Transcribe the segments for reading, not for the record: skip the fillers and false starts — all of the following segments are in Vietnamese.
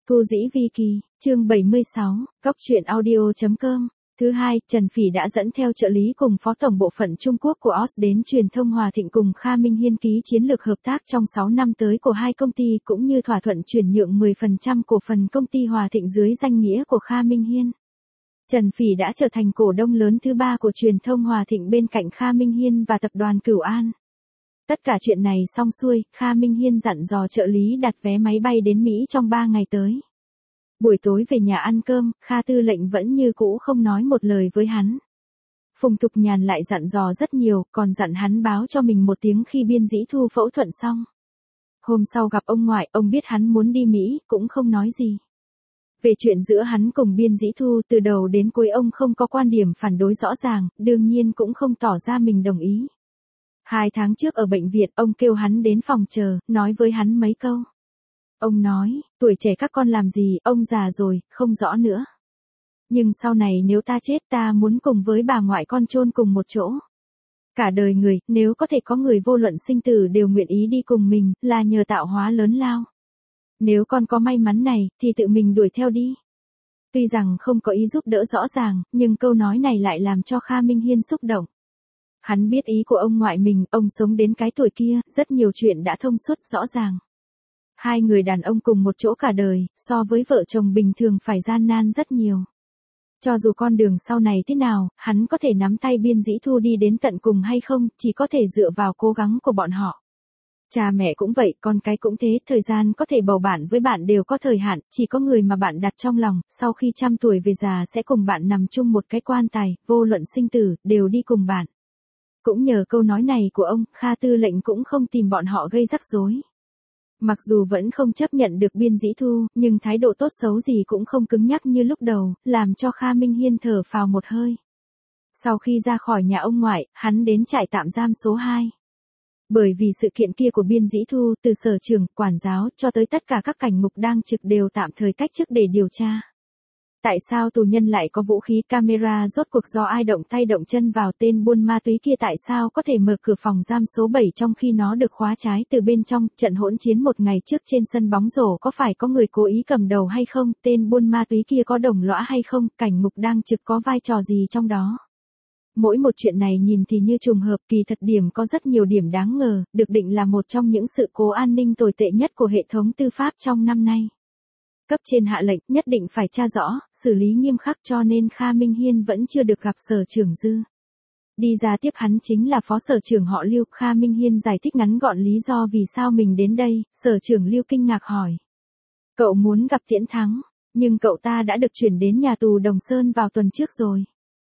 Thu Dĩ Vi Kỳ, chương 76, Cóc truyện audio.com. Thứ hai, Trần Phỉ đã dẫn theo trợ lý cùng phó tổng bộ phận Trung Quốc của OS đến truyền thông Hòa Thịnh cùng Kha Minh Hiên ký chiến lược hợp tác trong 6 năm tới của hai công ty cũng như thỏa thuận chuyển nhượng 10% cổ phần công ty Hòa Thịnh dưới danh nghĩa của Kha Minh Hiên. Trần Phỉ đã trở thành cổ đông lớn thứ ba của truyền thông Hòa Thịnh bên cạnh Kha Minh Hiên và tập đoàn Cửu An. Tất cả chuyện này xong xuôi, Kha Minh Hiên dặn dò trợ lý đặt vé máy bay đến Mỹ trong 3 ngày tới. Buổi tối về nhà ăn cơm, Kha tư lệnh vẫn như cũ không nói một lời với hắn. Phùng Thục Nhàn lại dặn dò rất nhiều, còn dặn hắn báo cho mình một tiếng khi Biên Dĩ Thu phẫu thuật xong. Hôm sau gặp ông ngoại, ông biết hắn muốn đi Mỹ, cũng không nói gì. Về chuyện giữa hắn cùng Biên Dĩ Thu, từ đầu đến cuối ông không có quan điểm phản đối rõ ràng, đương nhiên cũng không tỏ ra mình đồng ý. 2 tháng trước ở bệnh viện, ông kêu hắn đến phòng chờ, nói với hắn mấy câu. Ông nói, tuổi trẻ các con làm gì, ông già rồi, không rõ nữa. Nhưng sau này nếu ta chết ta muốn cùng với bà ngoại con chôn cùng một chỗ. Cả đời người, nếu có thể có người vô luận sinh tử đều nguyện ý đi cùng mình, là nhờ tạo hóa lớn lao. Nếu con có may mắn này, thì tự mình đuổi theo đi. Tuy rằng không có ý giúp đỡ rõ ràng, nhưng câu nói này lại làm cho Kha Minh Hiên xúc động. Hắn biết ý của ông ngoại mình, ông sống đến cái tuổi kia, rất nhiều chuyện đã thông suốt rõ ràng. Hai người đàn ông cùng một chỗ cả đời, so với vợ chồng bình thường phải gian nan rất nhiều. Cho dù con đường sau này thế nào, hắn có thể nắm tay Biên Dĩ Thu đi đến tận cùng hay không, chỉ có thể dựa vào cố gắng của bọn họ. Cha mẹ cũng vậy, con cái cũng thế, thời gian có thể bầu bạn với bạn đều có thời hạn, chỉ có người mà bạn đặt trong lòng, sau khi trăm tuổi về già sẽ cùng bạn nằm chung một cái quan tài, vô luận sinh tử, đều đi cùng bạn. Cũng nhờ câu nói này của ông, Kha tư lệnh cũng không tìm bọn họ gây rắc rối. Mặc dù vẫn không chấp nhận được Biên Dĩ Thu, nhưng thái độ tốt xấu gì cũng không cứng nhắc như lúc đầu, làm cho Kha Minh Hiên thở phào một hơi. Sau khi ra khỏi nhà ông ngoại, hắn đến trại tạm giam số 2. Bởi vì sự kiện kia của Biên Dĩ Thu, từ sở trưởng, quản giáo, cho tới tất cả các cảnh ngục đang trực đều tạm thời cách chức để điều tra. Tại sao tù nhân lại có vũ khí camera, rốt cuộc do ai động tay động chân vào, tên buôn ma túy kia tại sao có thể mở cửa phòng giam số 7 trong khi nó được khóa trái từ bên trong, trận hỗn chiến một ngày trước trên sân bóng rổ có phải có người cố ý cầm đầu hay không, tên buôn ma túy kia có đồng lõa hay không, cảnh ngục đang trực có vai trò gì trong đó. Mỗi một chuyện này nhìn thì như trùng hợp, kỳ thật điểm có rất nhiều điểm đáng ngờ, được định là một trong những sự cố an ninh tồi tệ nhất của hệ thống tư pháp trong năm nay. Cấp trên hạ lệnh nhất định phải tra rõ, xử lý nghiêm khắc, cho nên Kha Minh Hiên vẫn chưa được gặp sở trưởng Dư. Đi ra tiếp hắn chính là phó sở trưởng họ Lưu. Kha Minh Hiên giải thích ngắn gọn lý do vì sao mình đến đây, sở trưởng Lưu kinh ngạc hỏi. Cậu muốn gặp Tiễn Thắng, nhưng cậu ta đã được chuyển đến nhà tù Đồng Sơn vào tuần trước rồi.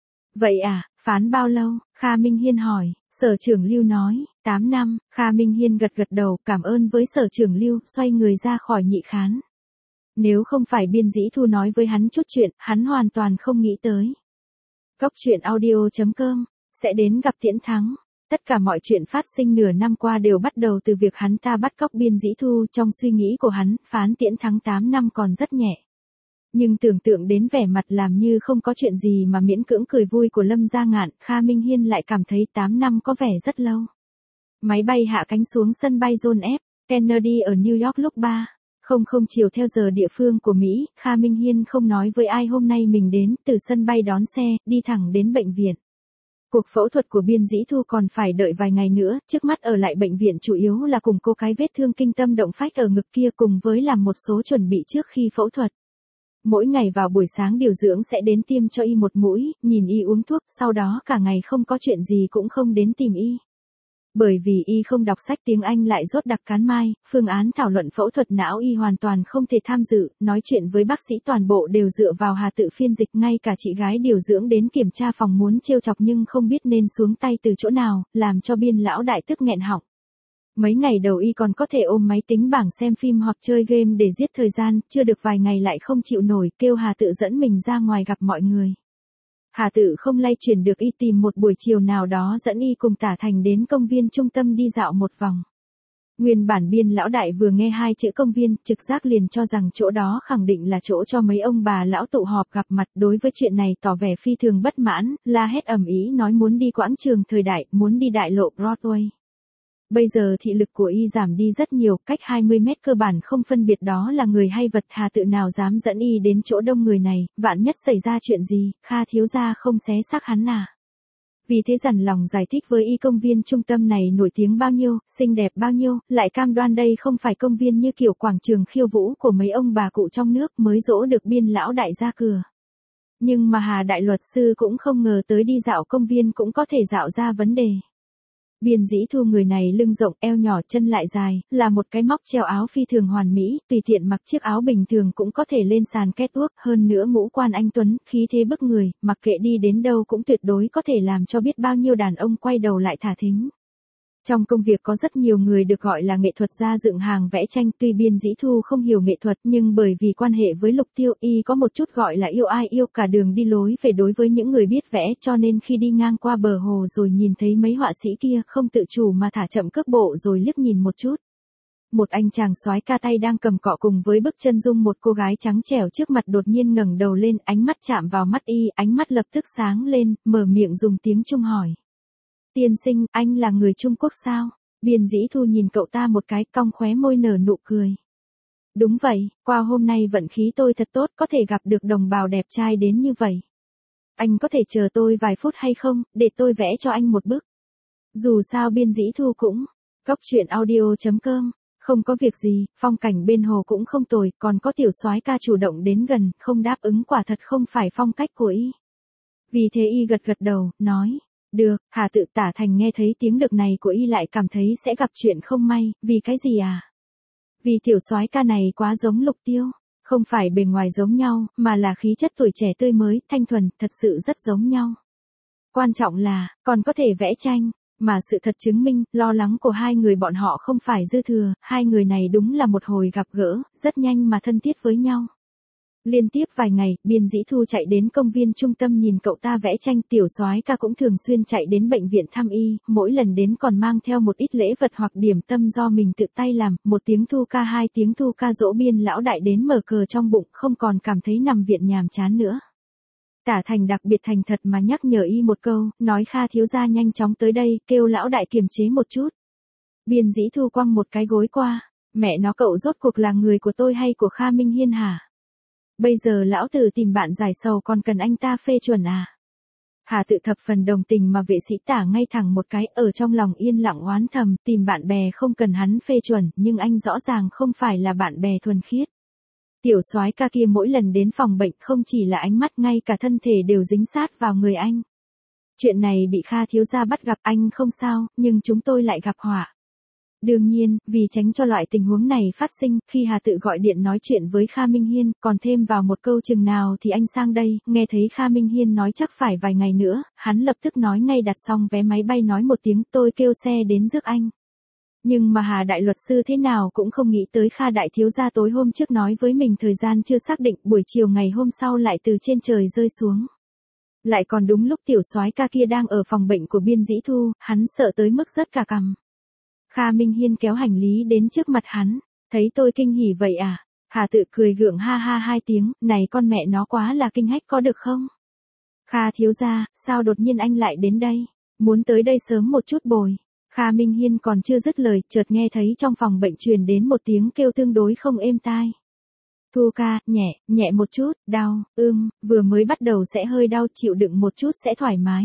Vậy à, phán bao lâu? Kha Minh Hiên hỏi. Sở trưởng Lưu nói, 8 năm, Kha Minh Hiên gật gật đầu, cảm ơn với sở trưởng Lưu, xoay người ra khỏi nhị khán. Nếu không phải Biên Dĩ Thu nói với hắn chút chuyện, hắn hoàn toàn không nghĩ tới. Cóc truyện audio.com, sẽ đến gặp Tiễn Thắng. Tất cả mọi chuyện phát sinh nửa năm qua đều bắt đầu từ việc hắn ta bắt cóc Biên Dĩ Thu. Trong suy nghĩ của hắn, phán Tiễn Thắng 8 năm còn rất nhẹ. Nhưng tưởng tượng đến vẻ mặt làm như không có chuyện gì mà miễn cưỡng cười vui của Lâm Gia Ngạn, Kha Minh Hiên lại cảm thấy 8 năm có vẻ rất lâu. Máy bay hạ cánh xuống sân bay John F. Kennedy ở New York lúc 3:00 chiều theo giờ địa phương của Mỹ, Kha Minh Hiên không nói với ai hôm nay mình đến, từ sân bay đón xe, đi thẳng đến bệnh viện. Cuộc phẫu thuật của Biên Dĩ Thu còn phải đợi vài ngày nữa, trước mắt ở lại bệnh viện chủ yếu là cùng cô cái vết thương kinh tâm động phách ở ngực kia cùng với làm một số chuẩn bị trước khi phẫu thuật. Mỗi ngày vào buổi sáng điều dưỡng sẽ đến tiêm cho y một mũi, nhìn y uống thuốc, sau đó cả ngày không có chuyện gì cũng không đến tìm y. Bởi vì y không đọc sách tiếng Anh lại rốt đặc cán mai, phương án thảo luận phẫu thuật não y hoàn toàn không thể tham dự, nói chuyện với bác sĩ toàn bộ đều dựa vào Hà tự phiên dịch, ngay cả chị gái điều dưỡng đến kiểm tra phòng muốn trêu chọc nhưng không biết nên xuống tay từ chỗ nào, làm cho Biên lão đại tức nghẹn họng. Mấy ngày đầu y còn có thể ôm máy tính bảng xem phim hoặc chơi game để giết thời gian, chưa được vài ngày lại không chịu nổi, kêu Hà tự dẫn mình ra ngoài gặp mọi người. Hà tự không lay chuyển được y, tìm một buổi chiều nào đó dẫn y cùng Tả Thành đến công viên trung tâm đi dạo một vòng. Nguyên bản Biên lão đại vừa nghe 2 chữ công viên, trực giác liền cho rằng chỗ đó khẳng định là chỗ cho mấy ông bà lão tụ họp gặp mặt, đối với chuyện này tỏ vẻ phi thường bất mãn, la hét ầm ĩ nói muốn đi quảng trường Thời Đại, muốn đi đại lộ Broadway. Bây giờ thị lực của y giảm đi rất nhiều, cách 20 mét cơ bản không phân biệt đó là người hay vật, Hà Tự nào dám dẫn y đến chỗ đông người này, vạn nhất xảy ra chuyện gì, Kha thiếu gia không xé xác hắn à. Vì thế dằn lòng giải thích với y công viên trung tâm này nổi tiếng bao nhiêu, xinh đẹp bao nhiêu, lại cam đoan đây không phải công viên như kiểu quảng trường khiêu vũ của mấy ông bà cụ trong nước mới dỗ được Biên lão đại ra cửa. Nhưng mà Hà đại luật sư cũng không ngờ tới đi dạo công viên cũng có thể dạo ra vấn đề. Biên Dĩ Thu người này lưng rộng, eo nhỏ, chân lại dài, là một cái móc treo áo phi thường hoàn mỹ, tùy tiện mặc chiếc áo bình thường cũng có thể lên sàn catwalk, hơn nữa ngũ quan anh tuấn, khí thế bức người, mặc kệ đi đến đâu cũng tuyệt đối có thể làm cho biết bao nhiêu đàn ông quay đầu lại thả thính. Trong công việc có rất nhiều người được gọi là nghệ thuật gia dựng hàng vẽ tranh, tuy Biên Dĩ Thu không hiểu nghệ thuật nhưng bởi vì quan hệ với Lục Tiêu y có một chút gọi là yêu ai yêu cả đường đi lối về đối với những người biết vẽ, cho nên khi đi ngang qua bờ hồ rồi nhìn thấy mấy họa sĩ kia không tự chủ mà thả chậm cước bộ rồi liếc nhìn một chút. Một anh chàng soái ca tay đang cầm cọ cùng với bức chân dung một cô gái trắng trẻo trước mặt đột nhiên ngẩng đầu lên, ánh mắt chạm vào mắt y, ánh mắt lập tức sáng lên, mở miệng dùng tiếng Trung hỏi. Tiên sinh, anh là người Trung Quốc sao? Biên Dĩ Thu nhìn cậu ta một cái, cong khóe môi nở nụ cười. Đúng vậy, qua hôm nay vận khí tôi thật tốt, có thể gặp được đồng bào đẹp trai đến như vậy. Anh có thể chờ tôi vài phút hay không, để tôi vẽ cho anh một bức. Dù sao Biên Dĩ Thu cũng, Cóc truyện audio.com, không có việc gì, phong cảnh bên hồ cũng không tồi, còn có tiểu soái ca chủ động đến gần, không đáp ứng quả thật không phải phong cách của y. Vì thế y gật gật đầu, nói. Được, Hà Tự Tả Thành nghe thấy tiếng được này của y lại cảm thấy sẽ gặp chuyện không may, vì cái gì à? Vì tiểu soái ca này quá giống Lục Tiêu, không phải bề ngoài giống nhau, mà là khí chất tuổi trẻ tươi mới, thanh thuần, thật sự rất giống nhau. Quan trọng là, còn có thể vẽ tranh, mà sự thật chứng minh, lo lắng của hai người bọn họ không phải dư thừa, hai người này đúng là một hồi gặp gỡ, rất nhanh mà thân thiết với nhau. Liên tiếp vài ngày, Biên Dĩ Thu chạy đến công viên trung tâm nhìn cậu ta vẽ tranh, tiểu soái ca cũng thường xuyên chạy đến bệnh viện thăm y, mỗi lần đến còn mang theo một ít lễ vật hoặc điểm tâm do mình tự tay làm, một tiếng thu ca hai tiếng thu ca dỗ Biên lão đại đến mở cờ trong bụng, không còn cảm thấy nằm viện nhàm chán nữa. Tả Thành đặc biệt thành thật mà nhắc nhở y một câu, nói Kha thiếu gia nhanh chóng tới đây, kêu lão đại kiềm chế một chút. Biên Dĩ Thu quăng một cái gối qua, mẹ nó cậu rốt cuộc là người của tôi hay của Kha Minh Hiên hả? Bây giờ lão tử tìm bạn giải sầu còn cần anh ta phê chuẩn à? Hà Tự thập phần đồng tình mà vệ sĩ Tả ngay thẳng một cái, ở trong lòng yên lặng oán thầm, tìm bạn bè không cần hắn phê chuẩn, nhưng anh rõ ràng không phải là bạn bè thuần khiết. Tiểu soái ca kia mỗi lần đến phòng bệnh không chỉ là ánh mắt, ngay cả thân thể đều dính sát vào người anh. Chuyện này bị Kha thiếu gia bắt gặp, anh không sao, nhưng chúng tôi lại gặp họa. Đương nhiên, vì tránh cho loại tình huống này phát sinh, khi Hà Tự gọi điện nói chuyện với Kha Minh Hiên, còn thêm vào một câu chừng nào thì anh sang đây, nghe thấy Kha Minh Hiên nói chắc phải vài ngày nữa, hắn lập tức nói ngay đặt xong vé máy bay nói một tiếng tôi kêu xe đến rước anh. Nhưng mà Hà đại luật sư thế nào cũng không nghĩ tới Kha đại thiếu gia tối hôm trước nói với mình thời gian chưa xác định, buổi chiều ngày hôm sau lại từ trên trời rơi xuống. Lại còn đúng lúc tiểu soái ca kia đang ở phòng bệnh của Biên Dĩ Thu, hắn sợ tới mức rớt cả cằm. Kha Minh Hiên kéo hành lý đến trước mặt hắn, thấy tôi kinh hỉ vậy à? Hà Tự cười gượng ha ha hai tiếng, này con mẹ nó quá là kinh hách có được không? Kha thiếu gia, sao đột nhiên anh lại đến đây? Muốn tới đây sớm một chút bồi. Kha Minh Hiên còn chưa dứt lời, chợt nghe thấy trong phòng bệnh truyền đến một tiếng kêu tương đối không êm tai. Thu ca, nhẹ một chút, đau, vừa mới bắt đầu sẽ hơi đau, chịu đựng một chút sẽ thoải mái.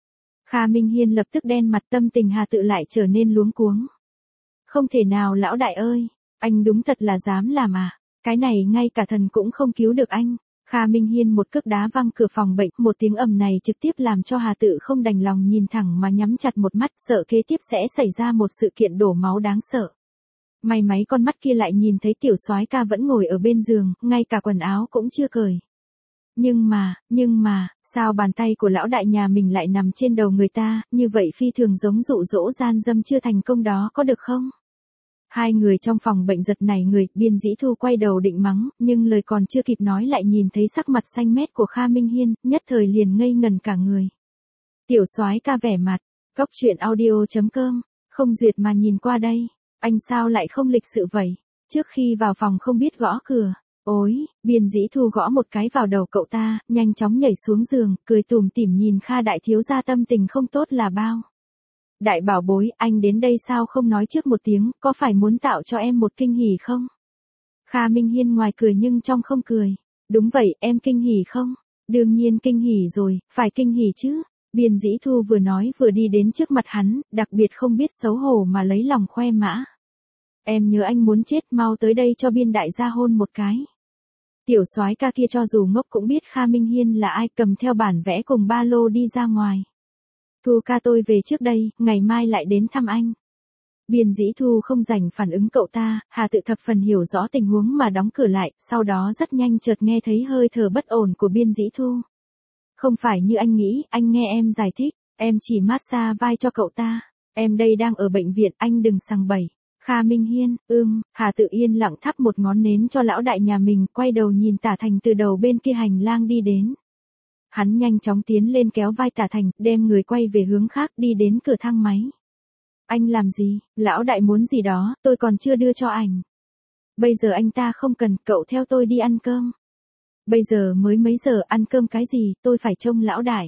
Kha Minh Hiên lập tức đen mặt, tâm tình Hà Tự lại trở nên luống cuống. Không thể nào lão đại ơi, anh đúng thật là dám làm à, cái này ngay cả thần cũng không cứu được anh. Kha Minh Hiên một cước đá văng cửa phòng bệnh, một tiếng ầm này trực tiếp làm cho Hà Tự không đành lòng nhìn thẳng mà nhắm chặt một mắt, sợ kế tiếp sẽ xảy ra một sự kiện đổ máu đáng sợ. May máy con mắt kia lại nhìn thấy tiểu soái ca vẫn ngồi ở bên giường, ngay cả quần áo cũng chưa cởi. Nhưng mà, sao bàn tay của lão đại nhà mình lại nằm trên đầu người ta, như vậy phi thường giống dụ dỗ gian dâm chưa thành công đó có được không? Hai người trong phòng bệnh giật nảy người, Biên Dĩ Thu quay đầu định mắng, nhưng lời còn chưa kịp nói lại nhìn thấy sắc mặt xanh mét của Kha Minh Hiên, nhất thời liền ngây ngần cả người. Tiểu soái ca vẻ mặt, Cóc truyện audio.com, không duyệt mà nhìn qua đây, anh sao lại không lịch sự vậy, trước khi vào phòng không biết gõ cửa. Ôi, Biên Dĩ Thu gõ một cái vào đầu cậu ta, nhanh chóng nhảy xuống giường, cười tủm tỉm nhìn Kha đại thiếu gia tâm tình không tốt là bao. Đại bảo bối, anh đến đây sao không nói trước một tiếng, có phải muốn tạo cho em một kinh hỉ không? Kha Minh Hiên ngoài cười nhưng trong không cười. Đúng vậy, em kinh hỉ không? Đương nhiên kinh hỉ rồi, phải kinh hỉ chứ. Biên Dĩ Thu vừa nói vừa đi đến trước mặt hắn, đặc biệt không biết xấu hổ mà lấy lòng khoe mã. Em nhớ anh muốn chết, mau tới đây cho Biên đại gia hôn một cái. Tiểu soái ca kia cho dù ngốc cũng biết Kha Minh Hiên là ai, cầm theo bản vẽ cùng ba lô đi ra ngoài. Thu ca tôi về trước đây, ngày mai lại đến thăm anh. Biên Dĩ Thu không rảnh phản ứng cậu ta, Hà Tự thập phần hiểu rõ tình huống mà đóng cửa lại, sau đó rất nhanh chợt nghe thấy hơi thở bất ổn của Biên Dĩ Thu. Không phải như anh nghĩ, anh nghe em giải thích, em chỉ massage vai cho cậu ta. Em đây đang ở bệnh viện, anh đừng sằng bậy. Kha Minh Hiên, Hà Tự yên lặng thắp một ngón nến cho lão đại nhà mình, quay đầu nhìn Tả Thành từ đầu bên kia hành lang đi đến. Hắn nhanh chóng tiến lên kéo vai Tả Thành, đem người quay về hướng khác đi đến cửa thang máy. Anh làm gì, lão đại muốn gì đó, tôi còn chưa đưa cho ảnh. Bây giờ anh ta không cần, cậu theo tôi đi ăn cơm. Bây giờ mới mấy giờ, ăn cơm cái gì, tôi phải trông lão đại.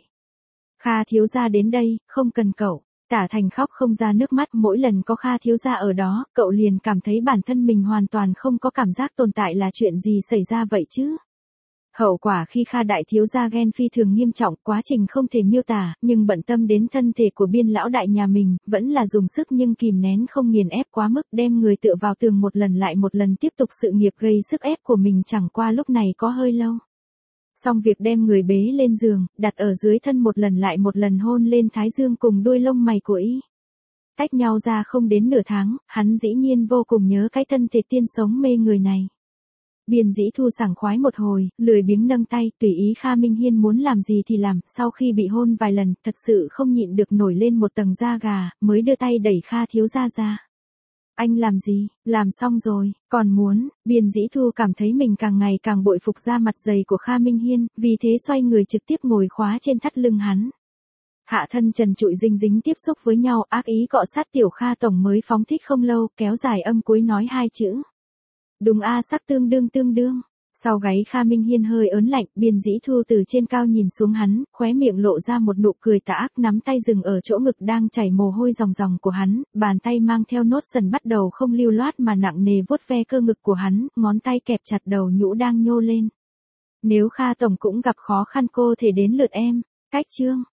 Kha thiếu gia đến đây, không cần cậu. Tả Thành khóc không ra nước mắt, mỗi lần có Kha thiếu gia ở đó, cậu liền cảm thấy bản thân mình hoàn toàn không có cảm giác tồn tại, là chuyện gì xảy ra vậy chứ. Hậu quả khi Kha đại thiếu gia ghen phi thường nghiêm trọng, quá trình không thể miêu tả, nhưng bận tâm đến thân thể của Biên lão đại nhà mình, vẫn là dùng sức nhưng kìm nén không nghiền ép quá mức, đem người tựa vào tường một lần lại một lần, tiếp tục sự nghiệp gây sức ép của mình, chẳng qua lúc này có hơi lâu. Xong việc đem người bế lên giường, đặt ở dưới thân một lần lại một lần, hôn lên thái dương cùng đuôi lông mày của y. Tách nhau ra không đến nửa tháng, hắn dĩ nhiên vô cùng nhớ cái thân thể tiên sống mê người này. Biên Dĩ Thu sảng khoái một hồi, lười biếng nâng tay, tùy ý Kha Minh Hiên muốn làm gì thì làm, sau khi bị hôn vài lần, thật sự không nhịn được nổi lên một tầng da gà, mới đưa tay đẩy Kha thiếu gia ra. Anh làm gì, làm xong rồi, còn muốn, Biên Dĩ Thu cảm thấy mình càng ngày càng bội phục da mặt dày của Kha Minh Hiên, vì thế xoay người trực tiếp ngồi khóa trên thắt lưng hắn. Hạ thân trần trụi dính dính tiếp xúc với nhau, ác ý cọ sát tiểu Kha tổng mới phóng thích không lâu, kéo dài âm cuối nói hai chữ. Đúng a, sắc tương đương. Sau gáy Kha Minh Hiên hơi ớn lạnh, Biên Dĩ Thu từ trên cao nhìn xuống hắn, khóe miệng lộ ra một nụ cười tà ác, nắm tay dừng ở chỗ ngực đang chảy mồ hôi ròng ròng của hắn, bàn tay mang theo nốt sần bắt đầu không lưu loát mà nặng nề vuốt ve cơ ngực của hắn, ngón tay kẹp chặt đầu nhũ đang nhô lên. Nếu Kha tổng cũng gặp khó khăn, cô thể đến lượt em. Cách chương